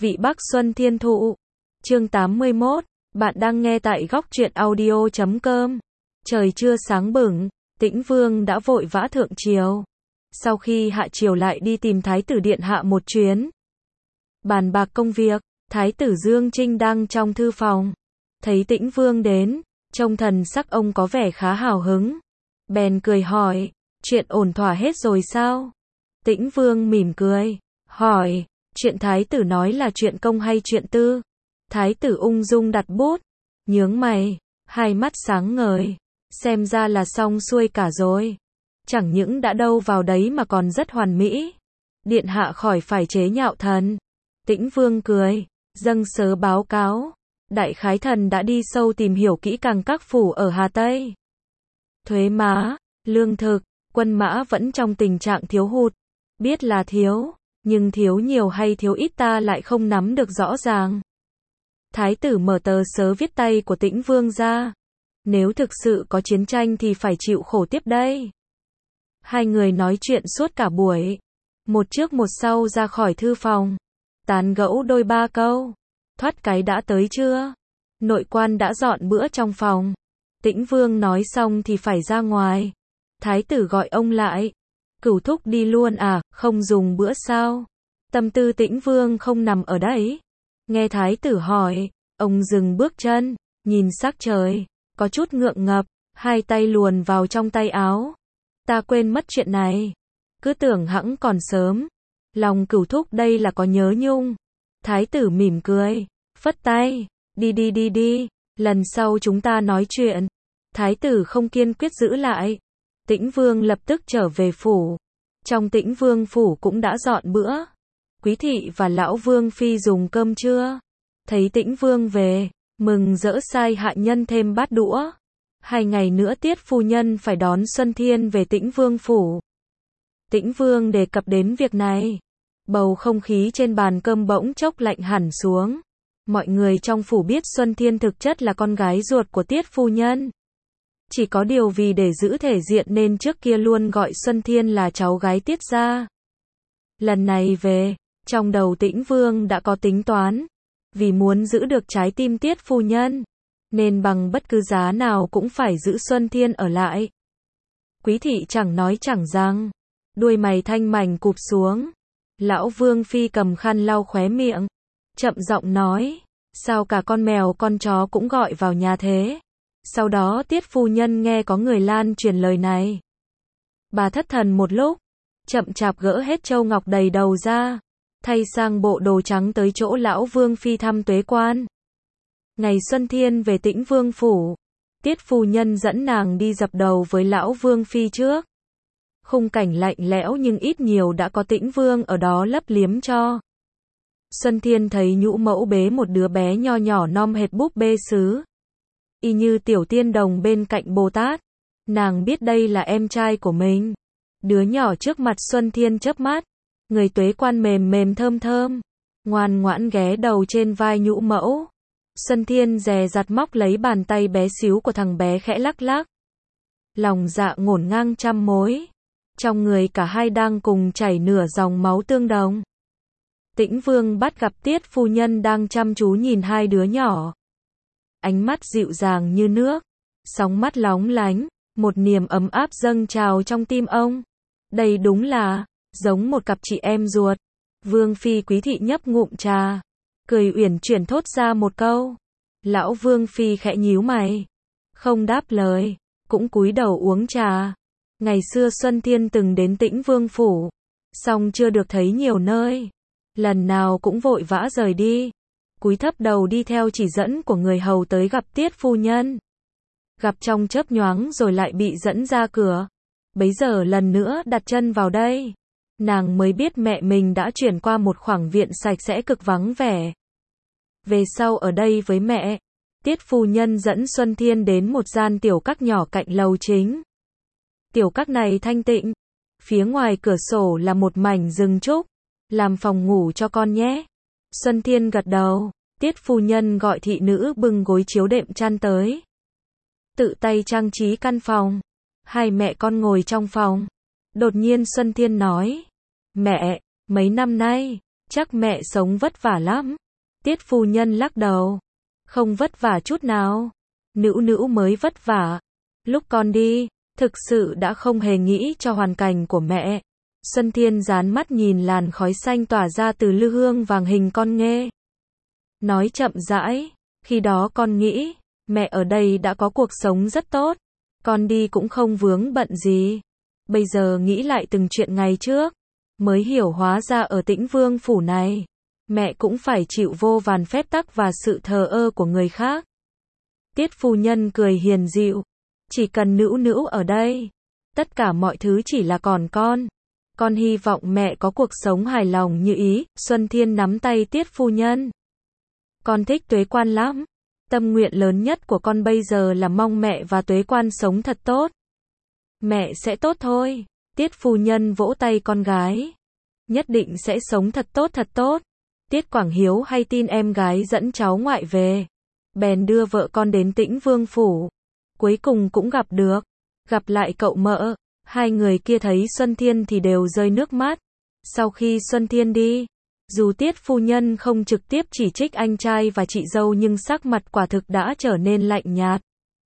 Vị Bắc Xuân Thiên Thụ. Chương 81. Bạn đang nghe tại góc truyện audio.com. Trời chưa sáng bừng, Tĩnh Vương đã vội vã thượng triều. Sau khi hạ triều lại đi tìm Thái tử điện hạ một chuyến. Bàn bạc công việc, Thái tử Dương Trinh đang trong thư phòng. Thấy Tĩnh Vương đến, trông thần sắc ông có vẻ khá hào hứng. Bèn cười hỏi, chuyện ổn thỏa hết rồi sao? Tĩnh Vương mỉm cười, hỏi, chuyện Thái tử nói là chuyện công hay chuyện tư? Thái tử ung dung đặt bút, nhướng mày, hai mắt sáng ngời, xem ra là xong xuôi cả rồi. Chẳng những đã đâu vào đấy mà còn rất hoàn mỹ. Điện hạ khỏi phải chế nhạo thần. Tĩnh Vương cười, dâng sớ báo cáo. Đại khái thần đã đi sâu tìm hiểu kỹ càng các phủ ở Hà Tây. Thuế má, lương thực, quân mã vẫn trong tình trạng thiếu hụt. Biết là thiếu, nhưng thiếu nhiều hay thiếu ít ta lại không nắm được rõ ràng. Thái tử mở tờ sớ viết tay của Tĩnh Vương ra. Nếu thực sự có chiến tranh thì phải chịu khổ tiếp đây. Hai người nói chuyện suốt cả buổi. Một trước một sau ra khỏi thư phòng. Tán gẫu đôi ba câu. Thoát cái đã tới chưa? Nội quan đã dọn bữa trong phòng. Tĩnh Vương nói xong thì phải ra ngoài. Thái tử gọi ông lại. Cửu thúc đi luôn à, không dùng bữa sao? Tâm tư Tĩnh Vương không nằm ở đấy. Nghe thái tử hỏi, ông dừng bước chân, nhìn sắc trời, có chút ngượng ngập, hai tay luồn vào trong tay áo. Ta quên mất chuyện này. Cứ tưởng hẵng còn sớm. Lòng cửu thúc đây là có nhớ nhung. Thái tử mỉm cười, phất tay, đi, lần sau chúng ta nói chuyện. Thái tử không kiên quyết giữ lại. Tĩnh Vương lập tức trở về phủ. Trong Tĩnh Vương phủ cũng đã dọn bữa. Quý thị và lão Vương phi dùng cơm trưa. Thấy Tĩnh Vương về, mừng rỡ sai hạ nhân thêm bát đũa. 2 ngày nữa Tiết phu nhân phải đón Xuân Thiên về Tĩnh Vương phủ. Tĩnh Vương đề cập đến việc này. Bầu không khí trên bàn cơm bỗng chốc lạnh hẳn xuống. Mọi người trong phủ biết Xuân Thiên thực chất là con gái ruột của Tiết phu nhân. Chỉ có điều vì để giữ thể diện nên trước kia luôn gọi Xuân Thiên là cháu gái Tiết gia. Lần này về, trong đầu Tĩnh Vương đã có tính toán. Vì muốn giữ được trái tim Tiết phu nhân, nên bằng bất cứ giá nào cũng phải giữ Xuân Thiên ở lại. Quý thị chẳng nói chẳng rằng, đuôi mày thanh mảnh cụp xuống. Lão Vương phi cầm khăn lau khóe miệng, chậm giọng nói, sao cả con mèo con chó cũng gọi vào nhà thế? Sau đó Tiết phu nhân nghe có người lan truyền lời này. Bà thất thần một lúc, chậm chạp gỡ hết châu ngọc đầy đầu ra, thay sang bộ đồ trắng tới chỗ lão Vương phi thăm tuế quan. Ngày Xuân Thiên về Tĩnh Vương phủ, Tiết phu nhân dẫn nàng đi dập đầu với lão Vương phi trước. Khung cảnh lạnh lẽo nhưng ít nhiều đã có Tĩnh Vương ở đó lấp liếm cho. Xuân Thiên thấy nhũ mẫu bế một đứa bé nho nhỏ non hệt búp bê sứ, y như tiểu tiên đồng bên cạnh Bồ Tát. Nàng biết đây là em trai của mình. Đứa nhỏ trước mặt Xuân Thiên chớp mắt, người tuế quan mềm mềm thơm thơm, ngoan ngoãn ghé đầu trên vai nhũ mẫu. Xuân Thiên dè dặt móc lấy bàn tay bé xíu của thằng bé khẽ lắc lắc. Lòng dạ ngổn ngang trăm mối. Trong người cả hai đang cùng chảy nửa dòng máu tương đồng. Tĩnh Vương bắt gặp Tiết phu nhân đang chăm chú nhìn hai đứa nhỏ. Ánh mắt dịu dàng như nước, sóng mắt lóng lánh, một niềm ấm áp dâng trào trong tim ông. Đây đúng là giống một cặp chị em ruột. Vương phi Quý thị nhấp ngụm trà, cười uyển chuyển thốt ra một câu. Lão Vương phi khẽ nhíu mày, không đáp lời, cũng cúi đầu uống trà. Ngày xưa Xuân Thiên từng đến Tĩnh Vương phủ, song chưa được thấy nhiều nơi. Lần nào cũng vội vã rời đi, cúi thấp đầu đi theo chỉ dẫn của người hầu tới gặp Tiết phu nhân. Gặp trong chớp nhoáng rồi lại bị dẫn ra cửa. Bấy giờ lần nữa đặt chân vào đây, nàng mới biết mẹ mình đã chuyển qua một khoảng viện sạch sẽ cực vắng vẻ. Về sau ở đây với mẹ, Tiết phu nhân dẫn Xuân Thiên đến một gian tiểu các nhỏ cạnh lầu chính. Tiểu các này thanh tịnh, phía ngoài cửa sổ là một mảnh rừng trúc, làm phòng ngủ cho con nhé. Xuân Thiên gật đầu, Tiết phu nhân gọi thị nữ bưng gối chiếu đệm chăn tới. Tự tay trang trí căn phòng. Hai mẹ con ngồi trong phòng. Đột nhiên Xuân Thiên nói, mẹ, mấy năm nay, Chắc mẹ sống vất vả lắm. Tiết phu nhân lắc đầu. Không vất vả chút nào. Nữu nữu mới vất vả. Lúc con đi, thực sự đã không hề nghĩ cho hoàn cảnh của mẹ. Xuân Thiên dán mắt nhìn làn khói xanh tỏa ra từ lư hương vàng hình con nghê. Nói chậm rãi, khi đó con nghĩ, mẹ ở đây đã có cuộc sống rất tốt. Con đi cũng không vướng bận gì. Bây giờ nghĩ lại từng chuyện ngày trước, mới hiểu hóa ra ở Tĩnh Vương phủ này, mẹ cũng phải chịu vô vàn phép tắc và sự thờ ơ của người khác. Tiết phu nhân cười hiền dịu. Chỉ cần nữu nữu ở đây, tất cả mọi thứ chỉ là còn con. Con hy vọng mẹ có cuộc sống hài lòng như ý. Xuân Thiên nắm tay Tiết phu nhân. Con thích Tuế Quan lắm. Tâm nguyện lớn nhất của con bây giờ là mong mẹ và Tuế Quan sống thật tốt. Mẹ sẽ tốt thôi. Tiết phu nhân vỗ tay con gái. Nhất định sẽ sống thật tốt thật tốt. Tiết Quảng Hiếu hay tin em gái dẫn cháu ngoại về, bèn đưa vợ con đến Tĩnh Vương phủ. Cuối cùng cũng gặp được. Gặp lại cậu mợ. Hai người kia thấy Xuân Thiên thì đều rơi nước mắt. Sau khi Xuân Thiên đi, dù Tiết phu nhân không trực tiếp chỉ trích anh trai và chị dâu nhưng sắc mặt quả thực đã trở nên lạnh nhạt.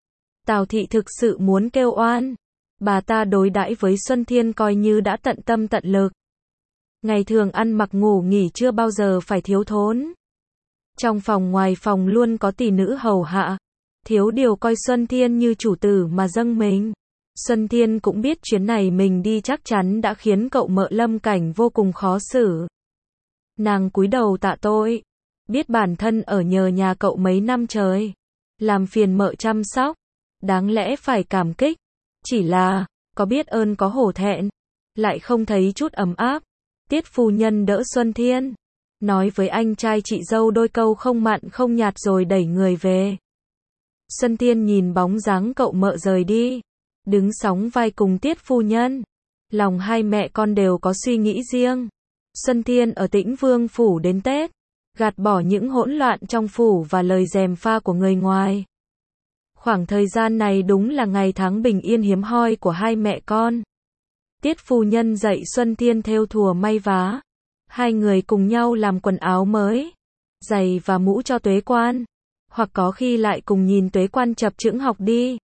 Tào thị thực sự muốn kêu oan. Bà ta đối đãi với Xuân Thiên coi như đã tận tâm tận lực. Ngày thường ăn mặc ngủ nghỉ chưa bao giờ phải thiếu thốn. Trong phòng ngoài phòng luôn có tỷ nữ hầu hạ. Thiếu điều coi Xuân Thiên như chủ tử mà dâng mình. Xuân Thiên cũng biết chuyến này mình đi chắc chắn đã khiến cậu mợ Lâm Cảnh vô cùng khó xử. Nàng cúi đầu tạ tội. Biết bản thân ở nhờ nhà cậu mấy năm trời, làm phiền mợ chăm sóc, đáng lẽ phải cảm kích. Chỉ là, có biết ơn có hổ thẹn, lại không thấy chút ấm áp. Tiết phu nhân đỡ Xuân Thiên, nói với anh trai chị dâu đôi câu không mặn không nhạt rồi đẩy người về. Xuân Thiên nhìn bóng dáng cậu mợ rời đi, đứng sóng vai cùng Tiết phu nhân. Lòng hai mẹ con đều có suy nghĩ riêng. Xuân Thiên ở Tĩnh Vương phủ đến Tết, gạt bỏ những hỗn loạn trong phủ và lời gièm pha của người ngoài. Khoảng thời gian này đúng là ngày tháng bình yên hiếm hoi của hai mẹ con. Tiết phu nhân dạy Xuân Thiên thêu thùa may vá. Hai người cùng nhau làm quần áo mới, giày và mũ cho Tuế Quan. Hoặc có khi lại cùng nhìn Tuế Quan chập chững học đi.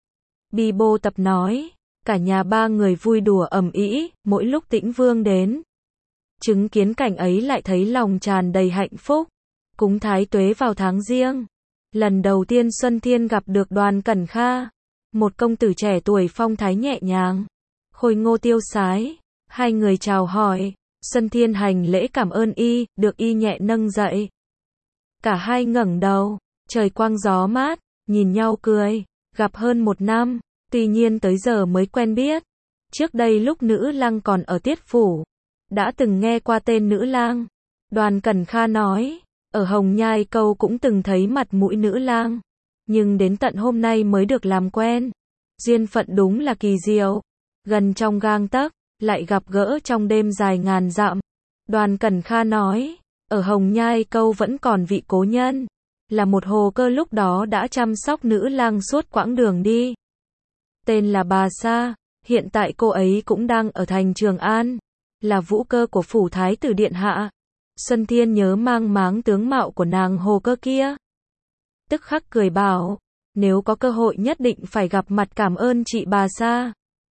Bi bô tập nói, cả nhà ba người vui đùa ầm ĩ, mỗi lúc Tĩnh Vương đến. Chứng kiến cảnh ấy lại thấy lòng tràn đầy hạnh phúc. Cúng Thái Tuế vào tháng Giêng. Lần đầu tiên Xuân Thiên gặp được Đoàn Cẩn Kha. Một công tử trẻ tuổi phong thái nhẹ nhàng, khôi ngô tiêu sái. Hai người chào hỏi. Xuân Thiên hành lễ cảm ơn y, được y nhẹ nâng dậy. Cả hai ngẩng đầu, trời quang gió mát, nhìn nhau cười. Gặp hơn 1 năm, tuy nhiên tới giờ mới quen biết. Trước đây lúc nữ lang còn ở Tiết phủ, đã từng nghe qua tên nữ lang. Đoàn Cẩn Kha nói, ở Hồng Nhai Câu cũng từng thấy mặt mũi nữ lang, nhưng đến tận hôm nay mới được làm quen. Duyên phận đúng là kỳ diệu, gần trong gang tấc, lại gặp gỡ trong đêm dài ngàn dặm. Đoàn Cẩn Kha nói, ở Hồng Nhai Câu vẫn còn vị cố nhân, là một hồ cơ lúc đó đã chăm sóc nữ lang suốt quãng đường đi. Tên là bà Sa, hiện tại cô ấy cũng đang ở thành Trường An, là vũ cơ của phủ thái tử điện hạ. Xuân Thiên nhớ mang máng tướng mạo của nàng hồ cơ kia. Tức khắc cười bảo, nếu có cơ hội nhất định phải gặp mặt cảm ơn chị bà Sa.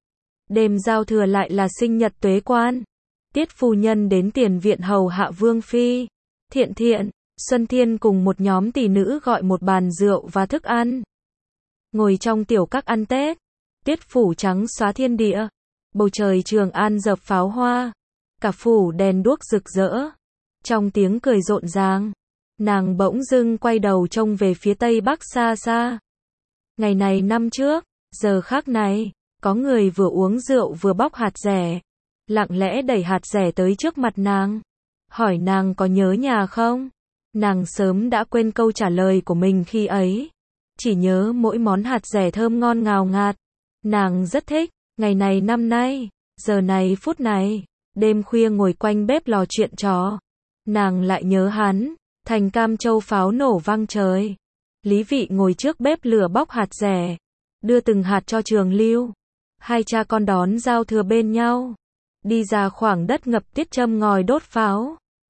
Đêm giao thừa lại là sinh nhật Tuế Quan. Tiết phu nhân đến tiền viện hầu hạ Vương Phi. Thiện thiện, Xuân Thiên cùng một nhóm tỷ nữ gọi một bàn rượu và thức ăn. Ngồi trong tiểu các ăn Tết. Tiết phủ trắng xóa thiên địa. Bầu trời Trường An dập pháo hoa. Cả phủ đèn đuốc rực rỡ. Trong tiếng cười rộn ràng, nàng bỗng dưng quay đầu trông về phía tây bắc xa xa. Ngày này năm trước, giờ khác này, có người vừa uống rượu vừa bóc hạt dẻ, lặng lẽ đẩy hạt dẻ tới trước mặt nàng, hỏi nàng có nhớ nhà không? Nàng sớm đã quên câu trả lời của mình khi ấy, chỉ nhớ mỗi món hạt dẻ thơm ngon ngào ngạt. Nàng rất thích, ngày này năm nay, giờ này phút này, đêm khuya ngồi quanh bếp lò chuyện trò. Nàng lại nhớ hắn, thành Cam Châu pháo nổ vang trời. Lý Vị ngồi trước bếp lửa bóc hạt dẻ, đưa từng hạt cho Trường Lưu. Hai cha con đón giao thừa bên nhau, đi ra khoảng đất ngập tiết châm ngòi đốt pháo.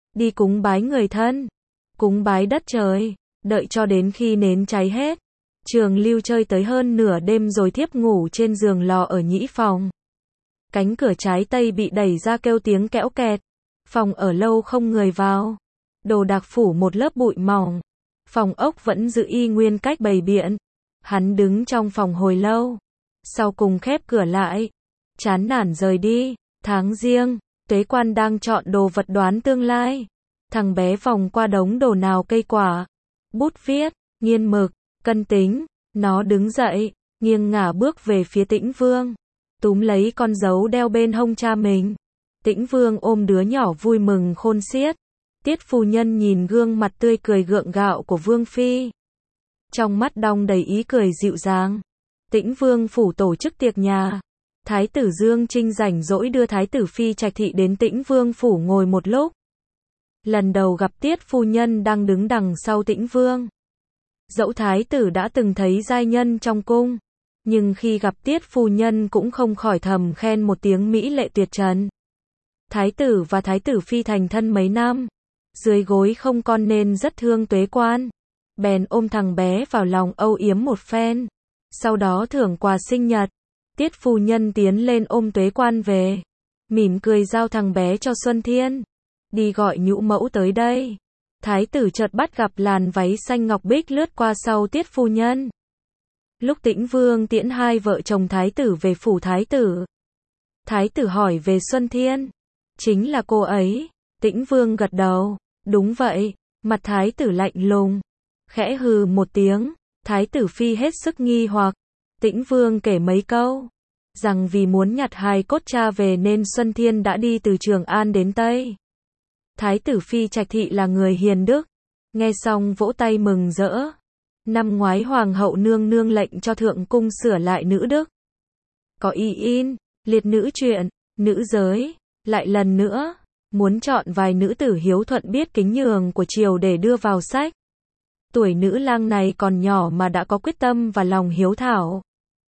đi cúng bái người thân, cúng bái đất trời, đợi cho đến khi nến cháy hết. Trường Lưu chơi tới hơn nửa đêm rồi thiếp ngủ trên giường lò ở nhĩ phòng. Cánh cửa trái tây bị đẩy ra kêu tiếng kẽo kẹt. Phòng ở lâu không người vào. Đồ đạc phủ một lớp bụi mỏng. Phòng ốc vẫn giữ y nguyên cách bày biện. Hắn đứng trong phòng hồi lâu. Sau cùng khép cửa lại. Chán nản rời đi. Tháng Giêng, Tuế Quan đang chọn đồ vật đoán tương lai. Thằng bé vòng qua đống đồ nào cây quả, bút viết, nghiên mực, cân tính. Nó đứng dậy, nghiêng ngả bước về phía Tĩnh Vương. Túm lấy con dấu đeo bên hông cha mình. Tĩnh Vương ôm đứa nhỏ vui mừng khôn xiết. Tiết phu nhân nhìn gương mặt tươi cười gượng gạo của Vương Phi. Trong mắt đong đầy ý cười dịu dàng. Tĩnh Vương phủ tổ chức tiệc nhà. Thái tử Dương Trinh rảnh rỗi đưa Thái tử Phi Trạch Thị đến Tĩnh Vương phủ ngồi một lúc. Lần đầu gặp Tiết phu nhân đang đứng đằng sau Tĩnh Vương. Dẫu Thái tử đã từng thấy giai nhân trong cung, nhưng khi gặp Tiết phu nhân cũng không khỏi thầm khen một tiếng mỹ lệ tuyệt trần. Thái tử và Thái tử Phi thành thân mấy năm, dưới gối không con nên rất thương Tuế Quan. Bèn ôm thằng bé vào lòng âu yếm một phen. Sau đó thưởng quà sinh nhật. Tiết phu nhân tiến lên ôm Tuế Quan về. Mỉm cười giao thằng bé cho Xuân Thiên. Đi gọi nhũ mẫu tới đây. Thái tử chợt bắt gặp làn váy xanh ngọc bích lướt qua sau Tiết phu nhân. Lúc Tĩnh Vương tiễn hai vợ chồng Thái tử về phủ Thái tử. Thái tử hỏi về Xuân Thiên. Chính là cô ấy. Tĩnh Vương gật đầu. Đúng vậy. Mặt Thái tử lạnh lùng. Khẽ hừ một tiếng. Thái tử Phi hết sức nghi hoặc. Tĩnh Vương kể mấy câu. Rằng vì muốn nhặt hài cốt cha về nên Xuân Thiên đã đi từ Trường An đến Tây. Thái tử Phi Trạch Thị là người hiền đức. Nghe xong vỗ tay mừng rỡ. Năm ngoái Hoàng hậu nương nương lệnh cho Thượng cung sửa lại nữ đức. Có y in, liệt nữ truyện, nữ giới. Lại lần nữa, muốn chọn vài nữ tử hiếu thuận biết kính nhường của triều để đưa vào sách. Tuổi nữ lang này còn nhỏ mà đã có quyết tâm và lòng hiếu thảo.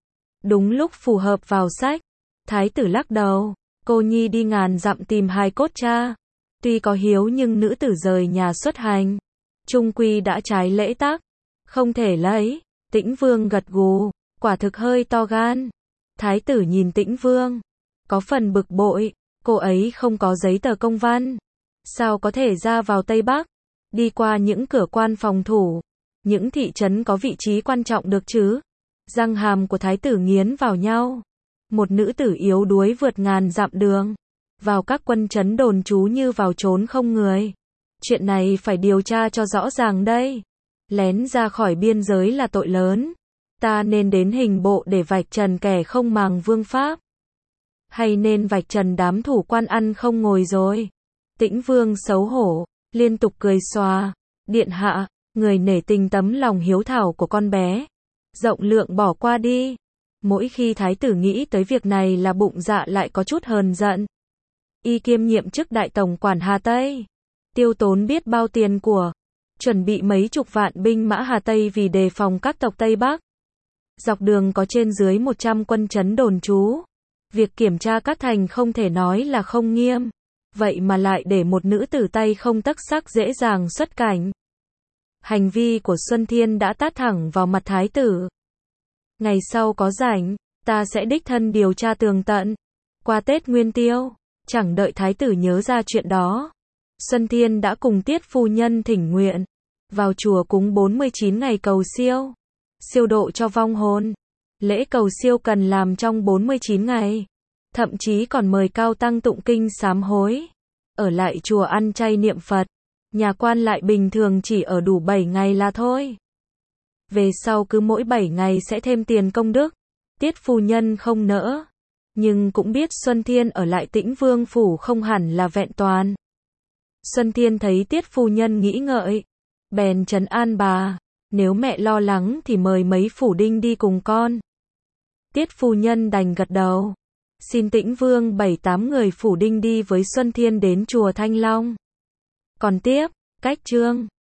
Đúng lúc phù hợp vào sách. Thái tử lắc đầu. Cô nhi đi ngàn dặm tìm hài cốt cha. Tuy có hiếu nhưng nữ tử rời nhà xuất hành. Trung quy đã trái lễ tắc. Không thể lấy. Tĩnh Vương gật gù. Quả thực hơi to gan. Thái tử nhìn Tĩnh Vương. Có phần bực bội. Cô ấy không có giấy tờ công văn. Sao có thể ra vào Tây Bắc? Đi qua những cửa quan phòng thủ. Những thị trấn có vị trí quan trọng được chứ? Răng hàm của thái tử nghiến vào nhau. Một nữ tử yếu đuối vượt ngàn dặm đường. Vào các quân trấn đồn trú như vào trốn không người. Chuyện này phải điều tra cho rõ ràng đây. Lén ra khỏi biên giới là tội lớn. Ta nên đến hình bộ để vạch trần kẻ không màng vương pháp. Hay nên vạch trần đám thủ quan ăn không ngồi rồi. Tĩnh Vương xấu hổ, liên tục cười xòa. Điện hạ, người nể tình tấm lòng hiếu thảo của con bé. Rộng lượng bỏ qua đi. Mỗi khi thái tử nghĩ tới việc này là bụng dạ lại có chút hờn giận. Y kiêm nhiệm chức đại tổng quản Hà Tây. Tiêu tốn biết bao tiền của. Chuẩn bị mấy chục vạn binh mã Hà Tây vì đề phòng các tộc Tây Bắc. Dọc đường có trên dưới 100 quân trấn đồn trú. Việc kiểm tra các thành không thể nói là không nghiêm. Vậy mà lại để một nữ tử tay không tấc sắc dễ dàng xuất cảnh. Hành vi của Xuân Thiên đã tát thẳng vào mặt thái tử. Ngày sau có rảnh, ta sẽ đích thân điều tra tường tận. Qua Tết Nguyên Tiêu, chẳng đợi thái tử nhớ ra chuyện đó. Xuân Thiên đã cùng Tiết phu nhân thỉnh nguyện. Vào chùa cúng 49 ngày cầu siêu. Siêu độ cho vong hồn. Lễ cầu siêu cần làm trong 49 ngày. Thậm chí còn mời cao tăng tụng kinh sám hối. Ở lại chùa ăn chay niệm Phật. Nhà quan lại bình thường chỉ ở đủ 7 ngày là thôi. Về sau cứ mỗi 7 ngày sẽ thêm tiền công đức. Tiết phu nhân không nỡ. Nhưng cũng biết Xuân Thiên ở lại Tĩnh Vương phủ không hẳn là vẹn toàn. Xuân Thiên thấy Tiết phu nhân nghĩ ngợi. Bèn trấn an bà. Nếu mẹ lo lắng thì mời mấy phủ đinh đi cùng con. Tiết phu nhân đành gật đầu. Xin Tĩnh Vương 7-8 người phủ đinh đi với Xuân Thiên đến chùa Thanh Long. Còn tiếp, cách chương